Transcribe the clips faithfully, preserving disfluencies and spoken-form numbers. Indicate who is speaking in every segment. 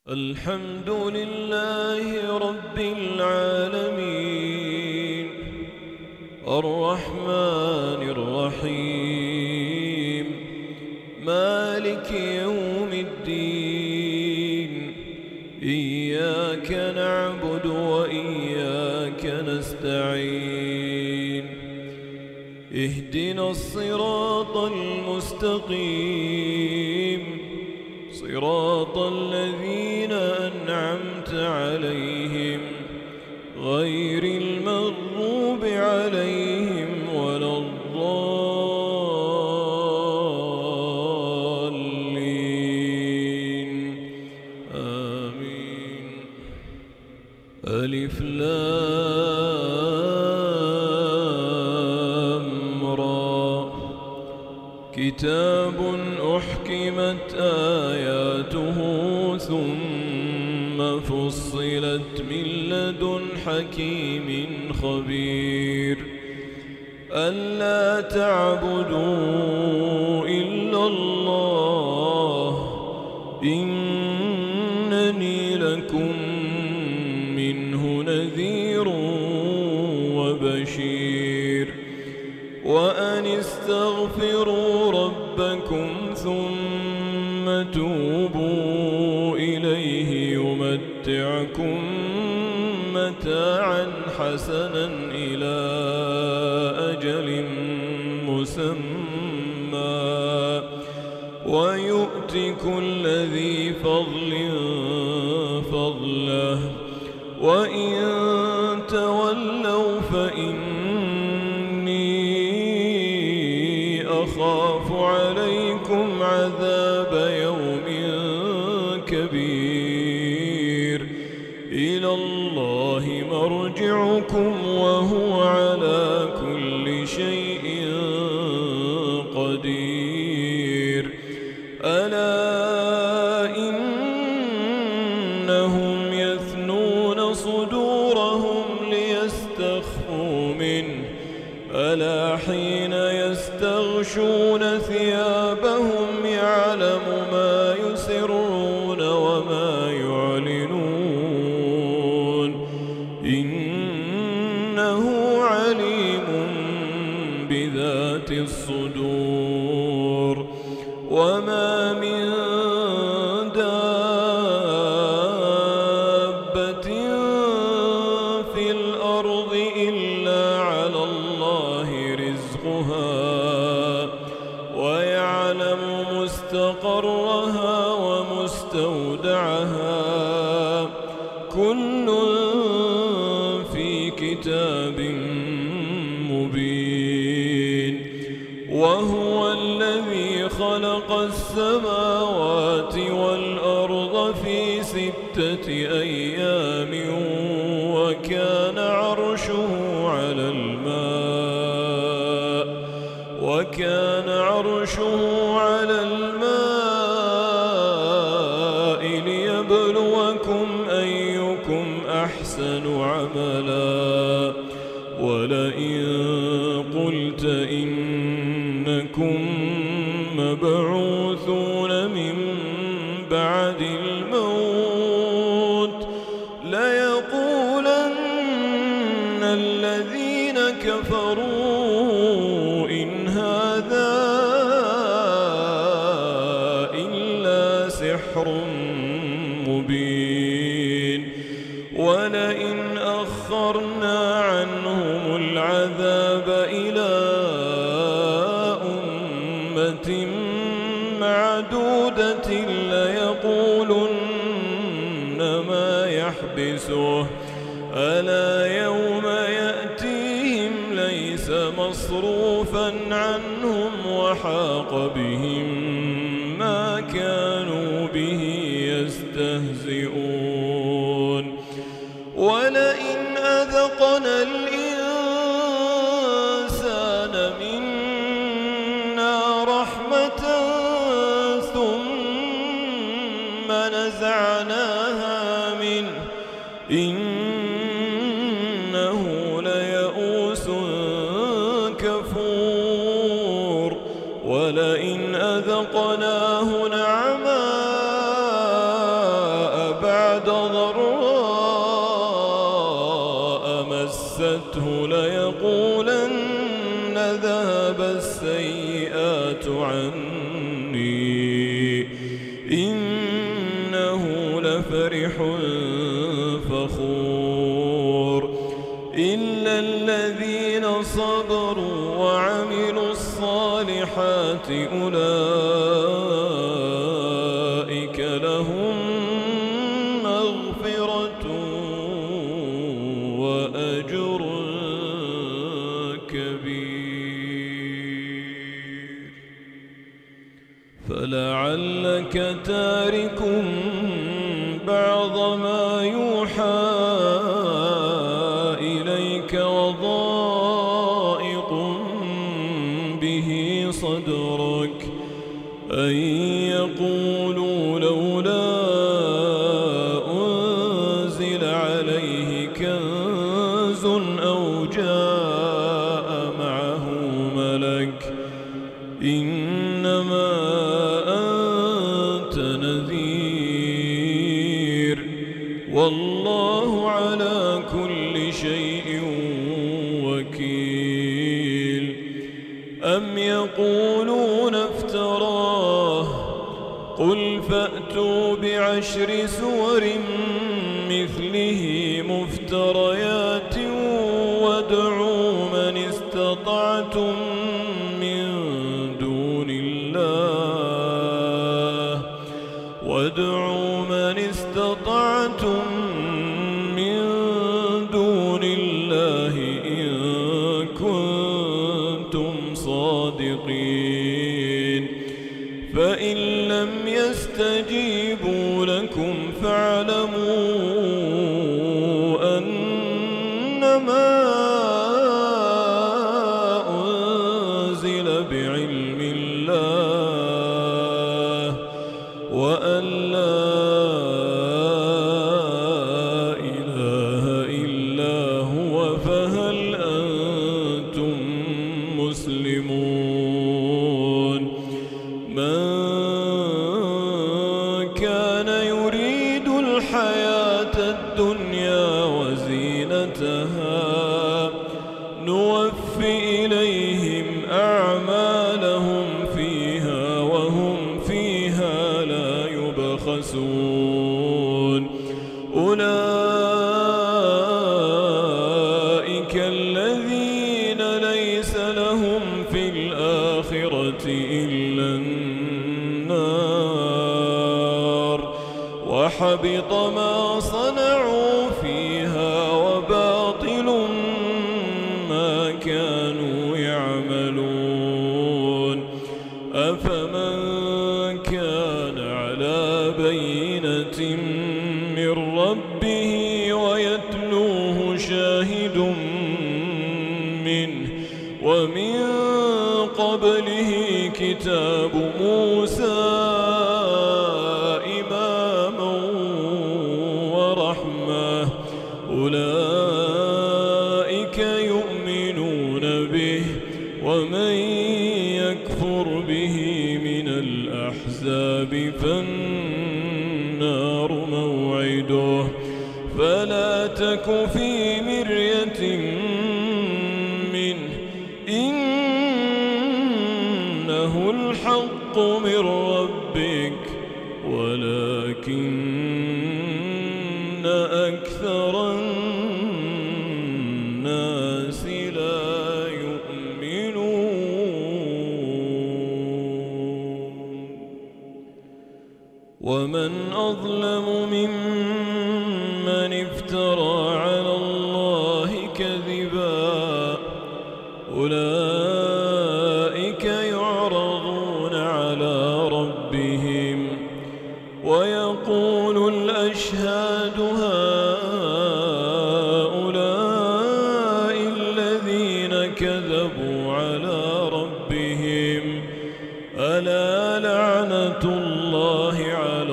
Speaker 1: الحمد لله رب العالمين الرحمن الرحيم مالك يوم الدين إياك نعبد وإياك نستعين اهدنا الصراط المستقيم صراط الذين أنعمت عليهم غير المغضوب عليهم ولا الضالين آمين. ألف لام را كتاب أحكمت آياته ثم فصلت من لدن حكيم خبير ألا تعبدوا إلا الله إنني لكم منه نذير وبشير وأن استغفروا ربكم ثم توبوا إليه يمتعكم متاعا حسنا إلى أجل مسمى ويؤت كل ذي فضل فضله وإن تولوا فإني أخاف عليكم عذاب يوم كبير إلى الله مرجعكم وهو على كل شيء قدير ألا إنهم يثنون صدورهم ليستخفوا منه ألا حين يستغشون ثيابهم يعلم ما يسرون وما يعلنون إنه عليم بذات الصدور وما من دابة في الأرض إلا على الله رزقها ويعلم مستقرها ومستودعها كل في كتاب مبين وهو الذي خلق السماوات والأرض في ستة أيام وكان عرشه على الماء وكان عرشه على الماء ليبلوكم أيكم أحسن عملا ولئن قلت إنكم مبعوثون من بعد الموت ليقولن الذين كفروا إن هذا إلا سحر مبين ولئن أخرنا عنهم العذاب إلى أمة معدودة ليقولن ما يحبسه ألا يوم يأتيهم ليس مصروفا عنهم وحاق بهم ما كانوا به يستهزئون ولئن أذقنا الإنسان منا رحمة ثم نزعناها منه إنه ليئوس كفور ولئن أذقناه نعماء لفرح فخور إلا الذين صبروا وعملوا الصالحات أولئك لهم مغفرة وأجر كبير. فلعلك تارك بعض ما يوحى إليك وضائق به صدرك أن يقولوا لولا أنزل عليه كنز أو جاء معه ملك إنما أنت نذير والله على كل شيء وكيل. أم يقولون افتراه قل فأتوا بعشر سور مثله مفتريات وادعوا من استطعتم من دون الله وادعوا من استطعتم من دون الله إن كنتم صادقين. فإن لم يستجيبوا لكم فاعلموا أنما أنزل بعلم الله وأن لا إله إلا هو فهل أنتم مسلمون. من كان يريد الحياة الدنيا وزينتها نوفي إليهم أعمالهم فيها وهم فيها لا يبخسون. أولئك الذين ليس لهم في الآخرة إلا النار وحبط ما صنعوا فيها وباطل ما كانوا يعملون. أفمن كان على بينة من ربه ويتلوه شاهد منه ومن قبله كتاب موسى إماما ورحمة أولئك يؤمنون به ومن يكفر به من الأحزاب فالنار موعده. فلا تك في مرية منه إنه الحق من ربك ولكن أكثر الناس لا يؤمنون. ومن أظلم ممن افترى على الله كذبا أولئك يعرضون على ربهم ويقول الأشهاد هؤلاء الذين كذبوا على ربهم ألا لعنة الله على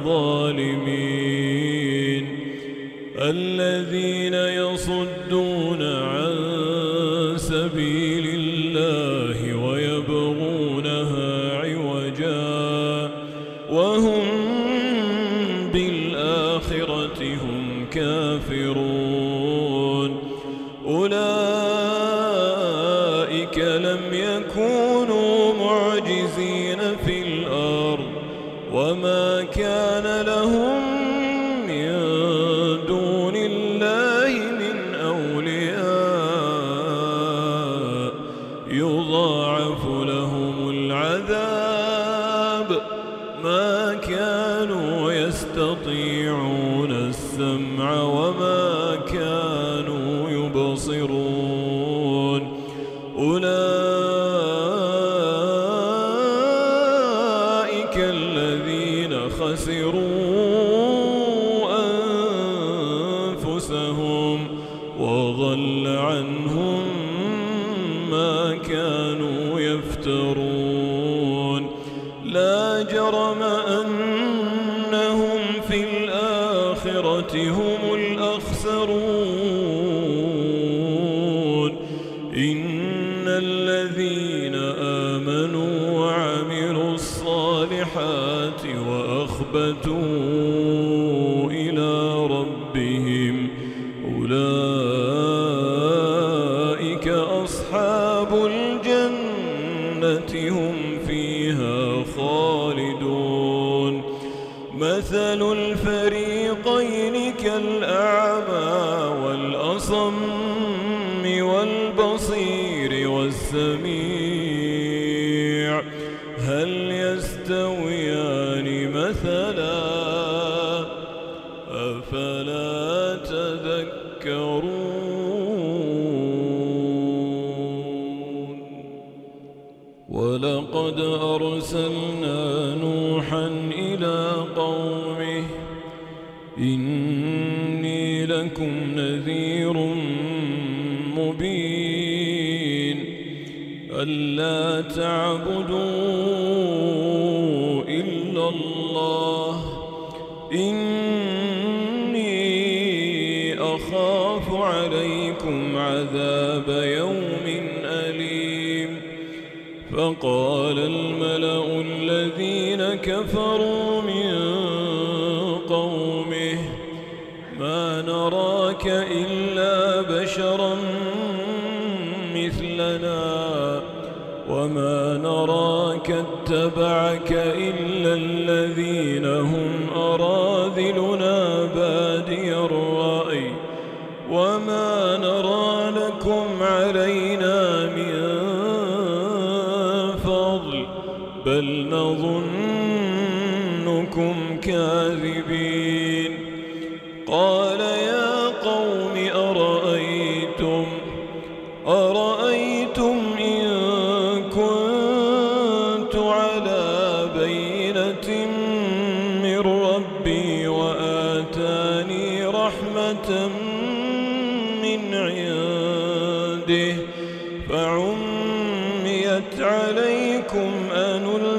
Speaker 1: الظالمين الذين يصدون عن سبيل الله ويبغونها عوجا وهم بالآخرة هم كافرون. أولئك لم يكونوا معجزين في الأرض وما كان لهم يستطيعون السمع وما كانوا يبصرون أولئك الذين خسروا أنفسهم وضل عنهم ما كانوا يفترون لا جرم أنهم في الآخرة هم الأخسرون إن الذين آمنوا وعملوا الصالحات وأخبتوا إلى ربهم أولئك أصحاب الجنة هم فيها خالدون مثل الفريقين كالأعمى والأصم والبصير والسميع هل يستويان مثلا أفلا تذكرون ولقد أرسلنا نوحا إلى قومه إني لكم نذير مبين ألا تعبدوا إلا الله إني أخاف عليكم عذاب يوم أليم فقال الملأ الذين كفروا من قومه ما نراك إلا بشرا مثلنا وما نراك اتبعك إلا الذين هم أراذلنا بادي الرأي وما نرى لكم علينا من فضل بل نظنكم كاذبين قال يا قوم أرأيتم أرأيتم إن كنت على بينة من ربي وآتاني رحمة من عنده فعميت عليكم أنلزمكموها